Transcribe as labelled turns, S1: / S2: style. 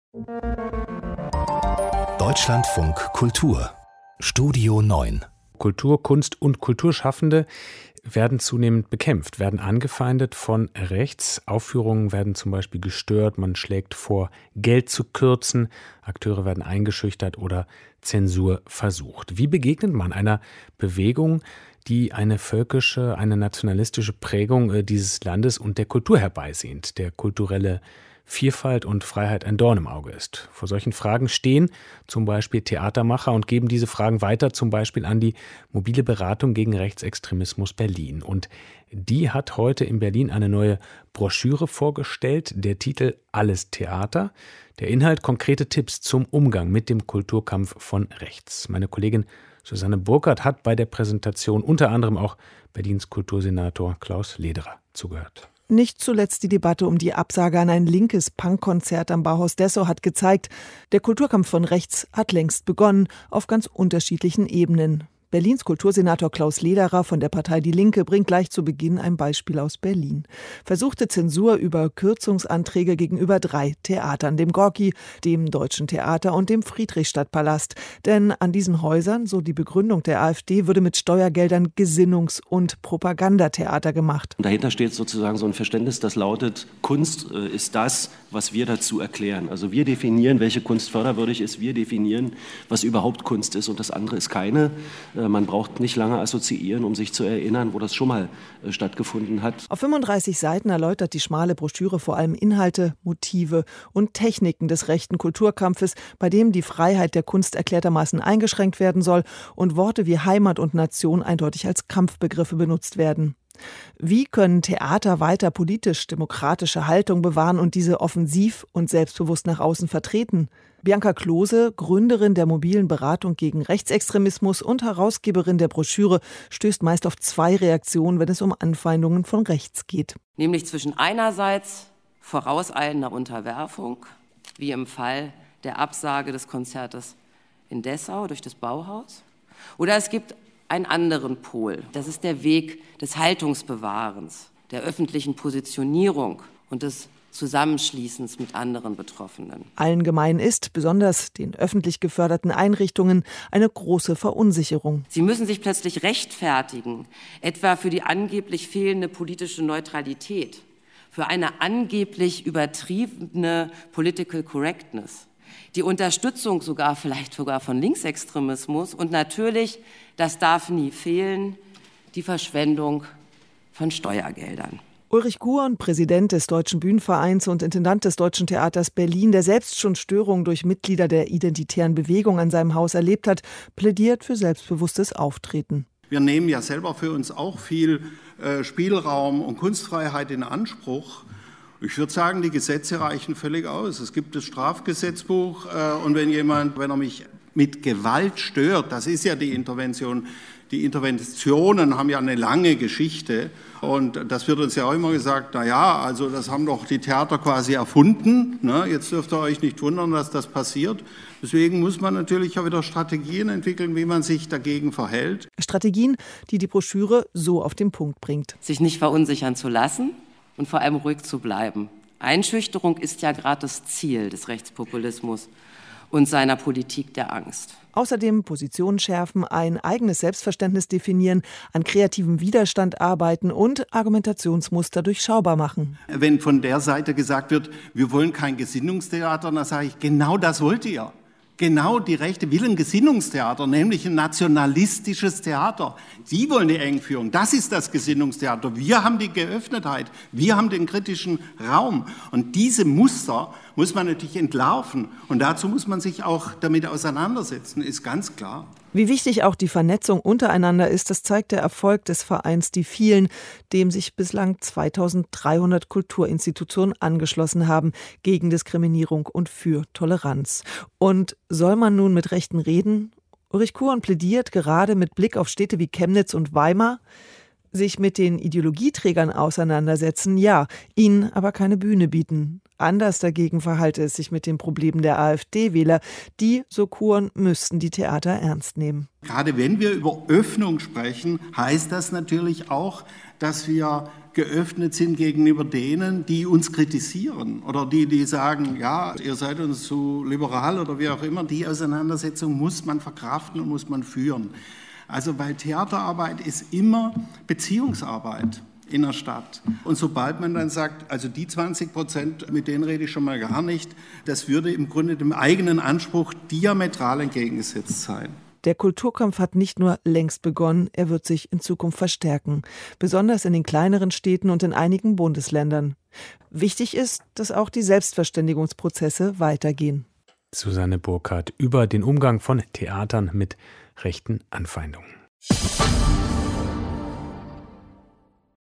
S1: Deutschlandfunk Kultur Studio 9.
S2: Kultur, Kunst und Kulturschaffende werden zunehmend bekämpft, werden angefeindet von rechts. Aufführungen werden zum Beispiel gestört, man schlägt vor, Geld zu kürzen, Akteure werden eingeschüchtert oder Zensur versucht. Wie begegnet man einer Bewegung, die eine völkische, eine nationalistische Prägung dieses Landes und der Kultur herbeisehnt, der kulturelle Vielfalt und Freiheit ein Dorn im Auge ist? Vor solchen Fragen stehen zum Beispiel Theatermacher und geben diese Fragen weiter, zum Beispiel an die mobile Beratung gegen Rechtsextremismus Berlin. Und die hat heute in Berlin eine neue Broschüre vorgestellt, der Titel Alles Theater. Der Inhalt konkrete Tipps zum Umgang mit dem Kulturkampf von rechts. Meine Kollegin Susanne Burkhardt hat bei der Präsentation unter anderem auch Berlins Kultursenator Klaus Lederer zugehört.
S3: Nicht zuletzt die Debatte um die Absage an ein linkes Punkkonzert am Bauhaus Dessau hat gezeigt, der Kulturkampf von rechts hat längst begonnen, auf ganz unterschiedlichen Ebenen. Berlins Kultursenator Klaus Lederer von der Partei Die Linke bringt gleich zu Beginn ein Beispiel aus Berlin. Versuchte Zensur über Kürzungsanträge gegenüber 3 Theatern, dem Gorki, dem Deutschen Theater und dem Friedrichstadtpalast. Denn an diesen Häusern, so die Begründung der AfD, würde mit Steuergeldern Gesinnungs- und Propagandatheater gemacht.
S4: Dahinter steht sozusagen so ein Verständnis, das lautet, Kunst ist das, was wir dazu erklären. Also wir definieren, welche Kunst förderwürdig ist, wir definieren, was überhaupt Kunst ist und das andere ist keine. Man braucht nicht lange assoziieren, um sich zu erinnern, wo das schon mal stattgefunden hat.
S3: Auf 35 Seiten erläutert die schmale Broschüre vor allem Inhalte, Motive und Techniken des rechten Kulturkampfes, bei dem die Freiheit der Kunst erklärtermaßen eingeschränkt werden soll und Worte wie Heimat und Nation eindeutig als Kampfbegriffe benutzt werden. Wie können Theater weiter politisch-demokratische Haltung bewahren und diese offensiv und selbstbewusst nach außen vertreten? Bianca Klose, Gründerin der mobilen Beratung gegen Rechtsextremismus und Herausgeberin der Broschüre, stößt meist auf 2 Reaktionen, wenn es um Anfeindungen von rechts geht.
S5: Nämlich zwischen einerseits vorauseilender Unterwerfung, wie im Fall der Absage des Konzertes in Dessau durch das Bauhaus, oder es gibt einen anderen Pol. Das ist der Weg des Haltungsbewahrens, der öffentlichen Positionierung und des Zusammenschließens mit anderen Betroffenen.
S3: Allen gemein ist, besonders den öffentlich geförderten Einrichtungen, eine große Verunsicherung.
S5: Sie müssen sich plötzlich rechtfertigen, etwa für die angeblich fehlende politische Neutralität, für eine angeblich übertriebene Political Correctness, die Unterstützung vielleicht sogar von Linksextremismus und natürlich, das darf nie fehlen, die Verschwendung von Steuergeldern.
S3: Ulrich Guon, Präsident des Deutschen Bühnenvereins und Intendant des Deutschen Theaters Berlin, der selbst schon Störungen durch Mitglieder der identitären Bewegung an seinem Haus erlebt hat, plädiert für selbstbewusstes Auftreten.
S6: Wir nehmen ja selber für uns auch viel Spielraum und Kunstfreiheit in Anspruch. Ich würde sagen, die Gesetze reichen völlig aus. Es gibt das Strafgesetzbuch und wenn er mich mit Gewalt stört, das ist ja die Intervention. Die Interventionen haben ja eine lange Geschichte und das wird uns ja auch immer gesagt, also das haben doch die Theater quasi erfunden. Ne? Jetzt dürft ihr euch nicht wundern, dass das passiert. Deswegen muss man natürlich auch wieder Strategien entwickeln, wie man sich dagegen verhält.
S3: Strategien, die die Broschüre so auf den Punkt bringt.
S5: Sich nicht verunsichern zu lassen und vor allem ruhig zu bleiben. Einschüchterung ist ja gerade das Ziel des Rechtspopulismus und seiner Politik der Angst.
S3: Außerdem Positionen schärfen, ein eigenes Selbstverständnis definieren, an kreativem Widerstand arbeiten und Argumentationsmuster durchschaubar machen.
S6: Wenn von der Seite gesagt wird, wir wollen kein Gesinnungstheater, dann sage ich, genau das wollt ihr. Genau die Rechte will ein Gesinnungstheater, nämlich ein nationalistisches Theater. Sie wollen die Engführung, das ist das Gesinnungstheater. Wir haben die Geöffnetheit, wir haben den kritischen Raum. Und diese Muster muss man natürlich entlarven. Und dazu muss man sich auch damit auseinandersetzen, ist ganz klar.
S3: Wie wichtig auch die Vernetzung untereinander ist, das zeigt der Erfolg des Vereins Die Vielen, dem sich bislang 2300 Kulturinstitutionen angeschlossen haben, gegen Diskriminierung und für Toleranz. Und soll man nun mit Rechten reden? Ulrich Guon plädiert gerade mit Blick auf Städte wie Chemnitz und Weimar, sich mit den Ideologieträgern auseinandersetzen, ja, ihnen aber keine Bühne bieten. Anders dagegen verhalte es sich mit den Problemen der AfD-Wähler. Die, so Guon, müssten die Theater ernst nehmen.
S6: Gerade wenn wir über Öffnung sprechen, heißt das natürlich auch, dass wir geöffnet sind gegenüber denen, die uns kritisieren oder die sagen, ja, ihr seid uns zu liberal oder wie auch immer. Die Auseinandersetzung muss man verkraften und muss man führen. Also weil Theaterarbeit ist immer Beziehungsarbeit in der Stadt. Und sobald man dann sagt, also die 20%, mit denen rede ich schon mal gar nicht, das würde im Grunde dem eigenen Anspruch diametral entgegengesetzt sein.
S3: Der Kulturkampf hat nicht nur längst begonnen, er wird sich in Zukunft verstärken. Besonders in den kleineren Städten und in einigen Bundesländern. Wichtig ist, dass auch die Selbstverständigungsprozesse weitergehen.
S2: Susanne Burkhardt über den Umgang von Theatern mit rechten Anfeindungen.